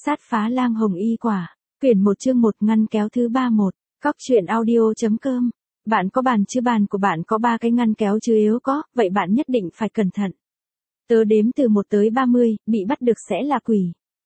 Sát phá lang hồng y quả. Quyển 1 chương 1 ngăn kéo thứ 31. Cóc truyện audio.com. Bạn có bàn chứ, bàn của bạn có 3 cái ngăn kéo chứ, yếu có, vậy bạn nhất định phải cẩn thận. Tớ đếm từ 1 tới 30, bị bắt được sẽ là quỷ.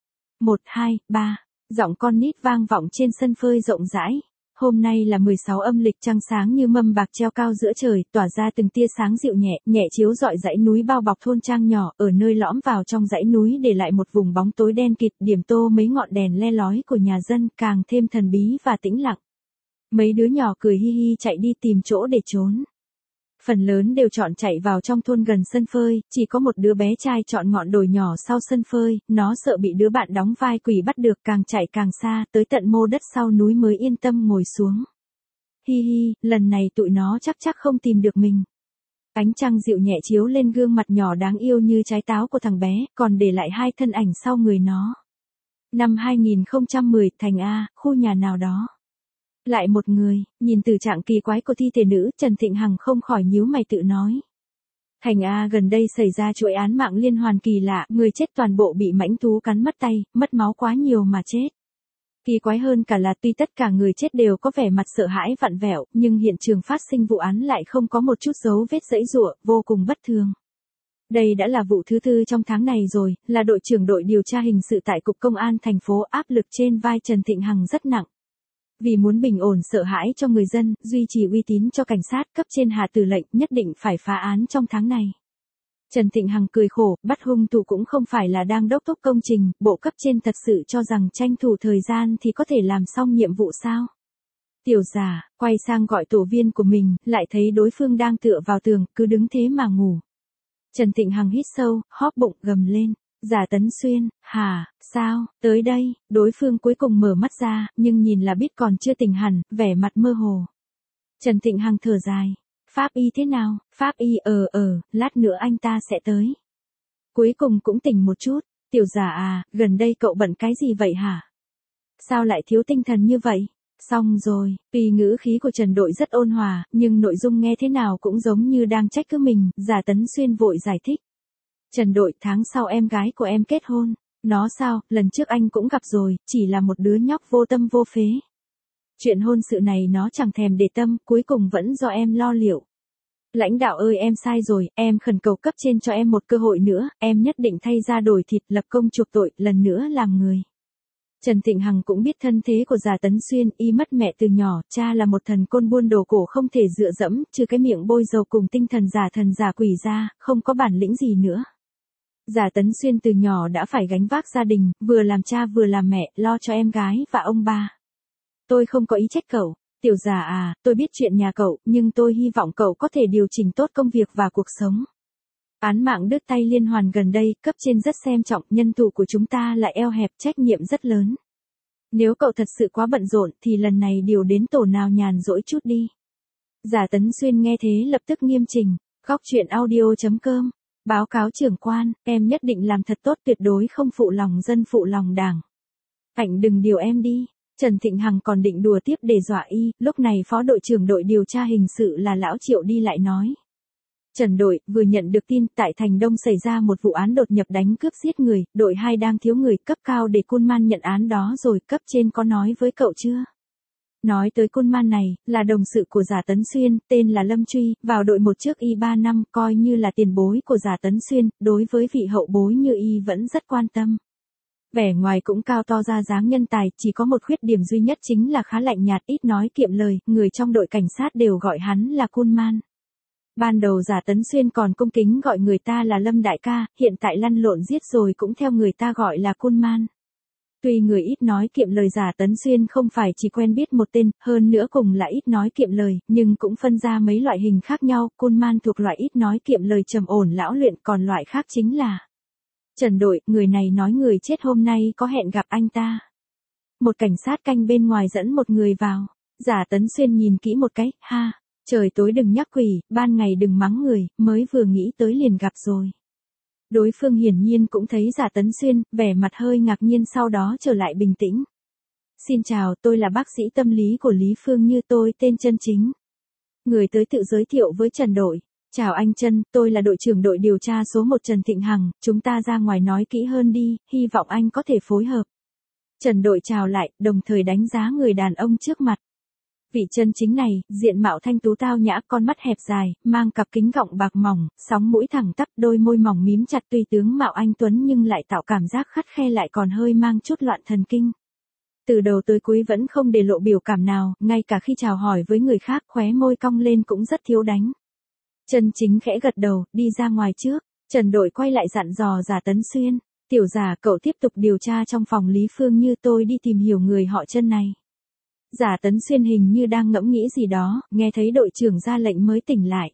1, 2, 3. Giọng con nít vang vọng trên sân phơi rộng rãi. Hôm nay là 16 âm lịch, trăng sáng như mâm bạc treo cao giữa trời, tỏa ra từng tia sáng dịu nhẹ, nhẹ chiếu rọi dãy núi bao bọc thôn trang nhỏ, ở nơi lõm vào trong dãy núi để lại một vùng bóng tối đen kịt, điểm tô mấy ngọn đèn le lói của nhà dân, càng thêm thần bí và tĩnh lặng. Mấy đứa nhỏ cười hi hi chạy đi tìm chỗ để trốn. Phần lớn đều chọn chạy vào trong thôn gần sân phơi, chỉ có một đứa bé trai chọn ngọn đồi nhỏ sau sân phơi, nó sợ bị đứa bạn đóng vai quỷ bắt được, càng chạy càng xa, tới tận mô đất sau núi mới yên tâm ngồi xuống. Hi hi, lần này tụi nó chắc không tìm được mình. Ánh trăng dịu nhẹ chiếu lên gương mặt nhỏ đáng yêu như trái táo của thằng bé, còn để lại 2 thân ảnh sau người nó. Năm 2010, thành A, khu nhà nào đó. Lại một người, nhìn từ trạng kỳ quái của thi thể nữ, Trần Thịnh Hằng không khỏi nhíu mày tự nói. Thành A, gần đây xảy ra chuỗi án mạng liên hoàn kỳ lạ, người chết toàn bộ bị mãnh thú cắn mất tay, mất máu quá nhiều mà chết. Kỳ quái hơn cả là tuy tất cả người chết đều có vẻ mặt sợ hãi vặn vẹo, nhưng hiện trường phát sinh vụ án lại không có một chút dấu vết giãy giụa, vô cùng bất thường. Đây đã là vụ thứ 4 trong tháng này rồi, là đội trưởng đội điều tra hình sự tại Cục Công an thành phố, áp lực trên vai Trần Thịnh Hằng rất nặng. Vì muốn bình ổn sợ hãi cho người dân, duy trì uy tín cho cảnh sát, cấp trên hạ tử lệnh nhất định phải phá án trong tháng này. Trần Thịnh Hằng cười khổ, bắt hung thủ cũng không phải là đang đốc thúc công trình, bộ cấp trên thật sự cho rằng tranh thủ thời gian thì có thể làm xong nhiệm vụ sao? Tiểu Giả, quay sang gọi tổ viên của mình, lại thấy đối phương đang tựa vào tường, cứ đứng thế mà ngủ. Trần Thịnh Hằng hít sâu, hóp bụng gầm lên. Giả Tấn Xuyên, hả, sao, tới đây, đối phương cuối cùng mở mắt ra, nhưng nhìn là biết còn chưa tỉnh hẳn, vẻ mặt mơ hồ. Trần Thịnh Hằng thở dài. Pháp y thế nào, pháp y lát nữa anh ta sẽ tới. Cuối cùng cũng tỉnh một chút. Tiểu Giả à, gần đây cậu bận cái gì vậy hả? Sao lại thiếu tinh thần như vậy? Xong rồi, tuy ngữ khí của Trần Đội rất ôn hòa, nhưng nội dung nghe thế nào cũng giống như đang trách cứ mình, Giả Tấn Xuyên vội giải thích. Trần Đội, tháng sau em gái của em kết hôn. Nó sao, lần trước anh cũng gặp rồi, chỉ là một đứa nhóc vô tâm vô phế. Chuyện hôn sự này nó chẳng thèm để tâm, cuối cùng vẫn do em lo liệu. Lãnh đạo ơi, em sai rồi, em khẩn cầu cấp trên cho em một cơ hội nữa, em nhất định thay da đổi thịt, lập công chuộc tội, lần nữa làm người. Trần Thịnh Hằng cũng biết thân thế của Giả Tấn Xuyên, y mất mẹ từ nhỏ, cha là một thần côn buôn đồ cổ không thể dựa dẫm, trừ cái miệng bôi dầu cùng tinh thần giả quỷ ra, không có bản lĩnh gì nữa. Giả Tấn Xuyên từ nhỏ đã phải gánh vác gia đình, vừa làm cha vừa làm mẹ, lo cho em gái và ông ba. Tôi không có ý trách cậu, Tiểu Giả à, tôi biết chuyện nhà cậu, nhưng tôi hy vọng cậu có thể điều chỉnh tốt công việc và cuộc sống. Án mạng đứt tay liên hoàn gần đây, cấp trên rất xem trọng, nhân thủ của chúng ta lại eo hẹp, trách nhiệm rất lớn. Nếu cậu thật sự quá bận rộn thì lần này điều đến tổ nào nhàn rỗi chút đi. Giả Tấn Xuyên nghe thế lập tức nghiêm chỉnh. Góc truyện audio.com. Báo cáo trưởng quan, em nhất định làm thật tốt, tuyệt đối không phụ lòng dân phụ lòng đảng. Ảnh đừng điều em đi. Trần Thịnh Hằng còn định đùa tiếp để dọa y, lúc này phó đội trưởng đội điều tra hình sự là lão Triệu đi lại nói. Trần Đội, vừa nhận được tin tại Thành Đông xảy ra một vụ án đột nhập đánh cướp giết người, đội 2 đang thiếu người, cấp cao để Kunman nhận án đó rồi, cấp trên có nói với cậu chưa? Nói tới Kunman này, là đồng sự của Giả Tấn Xuyên, tên là Lâm Truy, vào đội 1 trước y 3 năm, coi như là tiền bối của Giả Tấn Xuyên, đối với vị hậu bối như y vẫn rất quan tâm. Vẻ ngoài cũng cao to ra dáng nhân tài, chỉ có một khuyết điểm duy nhất chính là khá lạnh nhạt, ít nói kiệm lời, người trong đội cảnh sát đều gọi hắn là Kunman. Ban đầu Giả Tấn Xuyên còn cung kính gọi người ta là Lâm đại ca, hiện tại lăn lộn giết rồi cũng theo người ta gọi là Kunman. Tuy người ít nói kiệm lời Giả Tấn Xuyên không phải chỉ quen biết một tên, hơn nữa cùng là ít nói kiệm lời, nhưng cũng phân ra mấy loại hình khác nhau, Kunman thuộc loại ít nói kiệm lời trầm ổn lão luyện, còn loại khác chính là Trần Đội, người này nói người chết hôm nay có hẹn gặp anh ta. Một cảnh sát canh bên ngoài dẫn một người vào, Giả Tấn Xuyên nhìn kỹ một cái, ha. Trời tối đừng nhắc quỷ, ban ngày đừng mắng người, mới vừa nghĩ tới liền gặp rồi. Đối phương hiển nhiên cũng thấy Giả Tấn Xuyên, vẻ mặt hơi ngạc nhiên sau đó trở lại bình tĩnh. Xin chào, tôi là bác sĩ tâm lý của Lý Phương Như, tôi tên Chân Chính. Người tới tự giới thiệu với Trần Đội. Chào anh Trân, tôi là đội trưởng đội điều tra số 1 Trần Thịnh Hằng, chúng ta ra ngoài nói kỹ hơn đi, hy vọng anh có thể phối hợp. Trần Đội chào lại, đồng thời đánh giá người đàn ông trước mặt. Vị chân chính này, diện mạo thanh tú tao nhã, con mắt hẹp dài, mang cặp kính gọng bạc mỏng, sóng mũi thẳng tắp, đôi môi mỏng mím chặt, tuy tướng mạo anh tuấn nhưng lại tạo cảm giác khắt khe, lại còn hơi mang chút loạn thần kinh. Từ đầu tới cuối vẫn không để lộ biểu cảm nào, ngay cả khi chào hỏi với người khác, khóe môi cong lên cũng rất thiếu đánh. Chân Chính khẽ gật đầu, đi ra ngoài trước. Trần Đội quay lại dặn dò Giả Tấn Xuyên, tiểu Giả, cậu tiếp tục điều tra trong phòng Lý Phương Như, tôi đi tìm hiểu người họ Trần này. Giả Tấn Xuyên hình như đang ngẫm nghĩ gì đó, nghe thấy đội trưởng ra lệnh mới tỉnh lại.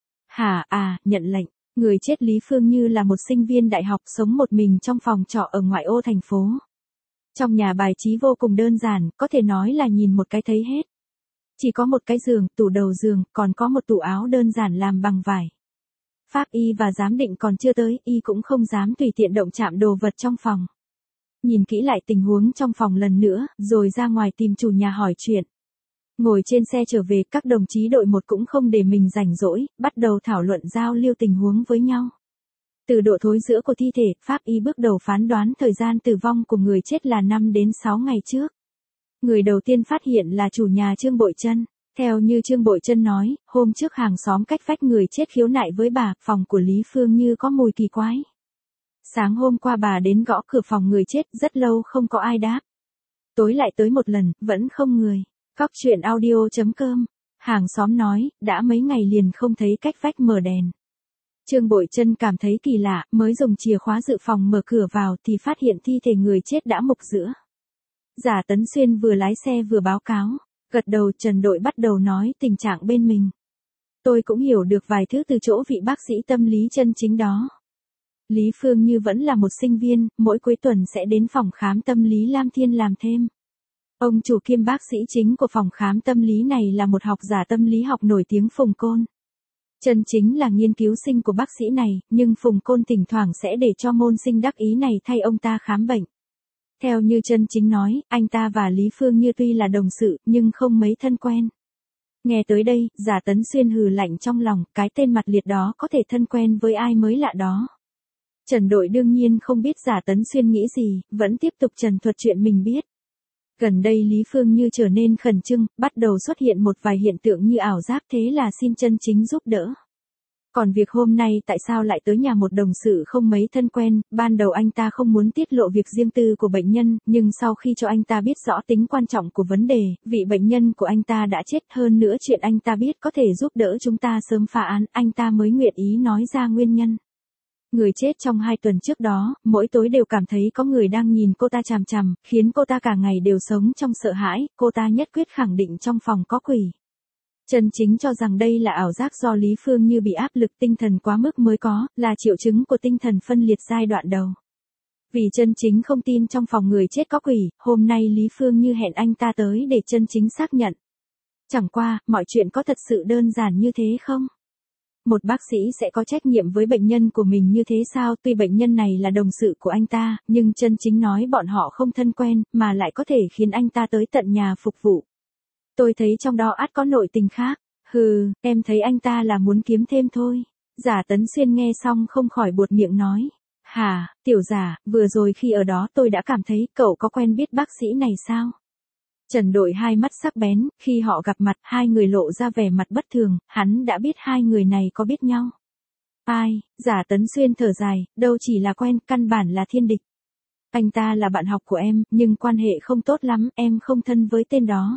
Hả, nhận lệnh. Người chết Lý Phương Như là một sinh viên đại học sống một mình trong phòng trọ ở ngoại ô thành phố. Trong nhà bài trí vô cùng đơn giản, có thể nói là nhìn một cái thấy hết. Chỉ có một cái giường, tủ đầu giường, còn có một tủ áo đơn giản làm bằng vải. Pháp y và giám định còn chưa tới, y cũng không dám tùy tiện động chạm đồ vật trong phòng. Nhìn kỹ lại tình huống trong phòng lần nữa, rồi ra ngoài tìm chủ nhà hỏi chuyện. Ngồi trên xe trở về, các đồng chí đội 1 cũng không để mình rảnh rỗi, bắt đầu thảo luận giao lưu tình huống với nhau. Từ độ thối rữa của thi thể, pháp y bước đầu phán đoán thời gian tử vong của người chết là 5 đến 6 ngày trước. Người đầu tiên phát hiện là chủ nhà Trương Bội Trân. Theo như Trương Bội Trân nói, hôm trước hàng xóm cách vách người chết khiếu nại với bà, phòng của Lý Phương Như có mùi kỳ quái. Sáng hôm qua bà đến gõ cửa phòng người chết, rất lâu không có ai đáp. Tối lại tới một lần, vẫn không người. Cóc truyện audio.com. Hàng xóm nói, đã mấy ngày liền không thấy cách vách mở đèn. Trương Bội Trân cảm thấy kỳ lạ, mới dùng chìa khóa dự phòng mở cửa vào thì phát hiện thi thể người chết đã mục giữa. Giả Tấn Xuyên vừa lái xe vừa báo cáo. Gật đầu, Trần Đội bắt đầu nói tình trạng bên mình. Tôi cũng hiểu được vài thứ từ chỗ vị bác sĩ tâm lý chân chính đó. Lý Phương Như vẫn là một sinh viên, mỗi cuối tuần sẽ đến phòng khám tâm lý Lam Thiên làm thêm. Ông chủ kiêm bác sĩ chính của phòng khám tâm lý này là một học giả tâm lý học nổi tiếng Phùng Côn. Chân Chính là nghiên cứu sinh của bác sĩ này, nhưng Phùng Côn thỉnh thoảng sẽ để cho môn sinh đắc ý này thay ông ta khám bệnh. Theo như Chân Chính nói, anh ta và Lý Phương Như tuy là đồng sự, nhưng không mấy thân quen. Nghe tới đây, Giả Tấn Xuyên hừ lạnh trong lòng, cái tên mặt liệt đó có thể thân quen với ai mới lạ đó. Trần Đội đương nhiên không biết Giả Tấn Xuyên nghĩ gì, vẫn tiếp tục trần thuật chuyện mình biết. Gần đây Lý Phương Như trở nên khẩn trương, bắt đầu xuất hiện một vài hiện tượng như ảo giác, thế là xin Chân Chính giúp đỡ. Còn việc hôm nay tại sao lại tới nhà một đồng sự không mấy thân quen, ban đầu anh ta không muốn tiết lộ việc riêng tư của bệnh nhân, nhưng sau khi cho anh ta biết rõ tính quan trọng của vấn đề, vị bệnh nhân của anh ta đã chết, hơn nữa chuyện anh ta biết có thể giúp đỡ chúng ta sớm phá án, anh ta mới nguyện ý nói ra nguyên nhân. Người chết trong 2 tuần trước đó, mỗi tối đều cảm thấy có người đang nhìn cô ta chằm chằm, khiến cô ta cả ngày đều sống trong sợ hãi, cô ta nhất quyết khẳng định trong phòng có quỷ. Chân Chính cho rằng đây là ảo giác do Lý Phương Như bị áp lực tinh thần quá mức mới có, là triệu chứng của tinh thần phân liệt giai đoạn đầu. Vì Chân Chính không tin trong phòng người chết có quỷ, hôm nay Lý Phương Như hẹn anh ta tới để Chân Chính xác nhận. Chẳng qua, mọi chuyện có thật sự đơn giản như thế không? Một bác sĩ sẽ có trách nhiệm với bệnh nhân của mình như thế sao? Tuy bệnh nhân này là đồng sự của anh ta, nhưng Chân Chính nói bọn họ không thân quen, mà lại có thể khiến anh ta tới tận nhà phục vụ. Tôi thấy trong đó ắt có nội tình khác. Hừ, em thấy anh ta là muốn kiếm thêm thôi. Giả Tấn Xuyên nghe xong không khỏi buột miệng nói. Hả, tiểu Giả, vừa rồi khi ở đó tôi đã cảm thấy cậu có quen biết bác sĩ này sao? Trần Đội hai mắt sắc bén, khi họ gặp mặt, hai người lộ ra vẻ mặt bất thường, hắn đã biết hai người này có biết nhau. Ai, Giả Tấn Xuyên thở dài, đâu chỉ là quen, căn bản là thiên địch. Anh ta là bạn học của em, nhưng quan hệ không tốt lắm, em không thân với tên đó.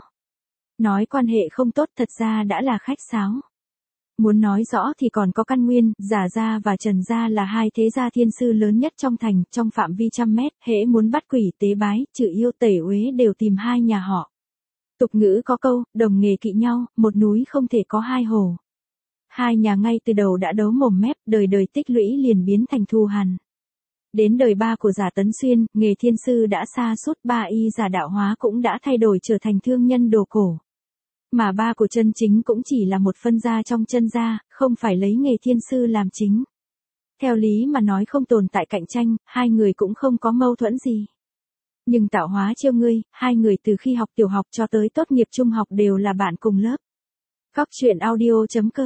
Nói quan hệ không tốt thật ra đã là khách sáo. Muốn nói rõ thì còn có căn nguyên, Giả gia và Trần gia là hai thế gia thiên sư lớn nhất trong thành, trong phạm vi 100 mét, hễ muốn bắt quỷ tế bái, trừ yêu tẩy uế đều tìm hai nhà họ. Tục ngữ có câu, đồng nghề kỵ nhau, một núi không thể có hai hồ. Hai nhà ngay từ đầu đã đấu mồm mép, đời đời tích lũy liền biến thành thù hằn. Đến đời ba của Giả Tấn Xuyên, nghề thiên sư đã sa sút, ba y giả đạo hóa cũng đã thay đổi trở thành thương nhân đồ cổ. Mà ba của Chân Chính cũng chỉ là một phân gia trong Chân gia, không phải lấy nghề thiên sư làm chính. Theo lý mà nói không tồn tại cạnh tranh, hai người cũng không có mâu thuẫn gì. Nhưng tạo hóa trêu ngươi, hai người từ khi học tiểu học cho tới tốt nghiệp trung học đều là bạn cùng lớp. Cóc truyện audio.com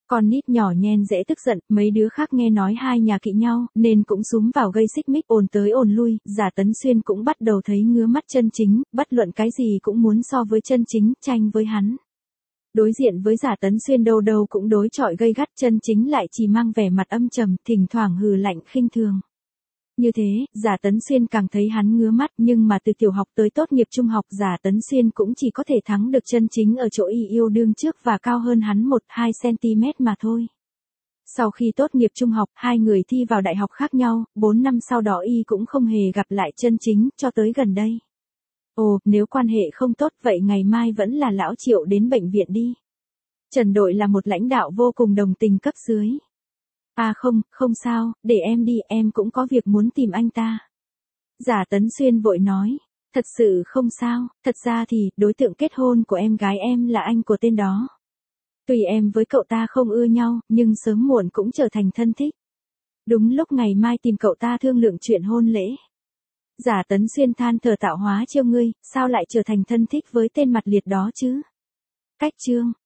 Con nít nhỏ nhen dễ tức giận, mấy đứa khác nghe nói hai nhà kỵ nhau, nên cũng xúm vào gây xích mích ồn tới ồn lui, Giả Tấn Xuyên cũng bắt đầu thấy ngứa mắt Chân Chính, bất luận cái gì cũng muốn so với Chân Chính, tranh với hắn. Đối diện với Giả Tấn Xuyên đâu đâu cũng đối chọi gay gắt, Chân Chính lại chỉ mang vẻ mặt âm trầm, thỉnh thoảng hừ lạnh khinh thường. Như thế, Giả Tấn Xuyên càng thấy hắn ngứa mắt, nhưng mà từ tiểu học tới tốt nghiệp trung học, Giả Tấn Xuyên cũng chỉ có thể thắng được Chân Chính ở chỗ y yêu đương trước và cao hơn hắn 1-2 cm mà thôi. Sau khi tốt nghiệp trung học, hai người thi vào đại học khác nhau, 4 năm sau đó y cũng không hề gặp lại Chân Chính, cho tới gần đây. Ồ, nếu quan hệ không tốt vậy ngày mai vẫn là lão Triệu đến bệnh viện đi. Trần Đội là một lãnh đạo vô cùng đồng tình cấp dưới. À không sao, để em đi, em cũng có việc muốn tìm anh ta. Giả Tấn Xuyên vội nói, thật sự không sao, thật ra thì, đối tượng kết hôn của em gái em là anh của tên đó. Tuy em với cậu ta không ưa nhau, nhưng sớm muộn cũng trở thành thân thích. Đúng lúc ngày mai tìm cậu ta thương lượng chuyện hôn lễ. Giả Tấn Xuyên than thở, tạo hóa trêu ngươi, sao lại trở thành thân thích với tên mặt liệt đó chứ? Cách chương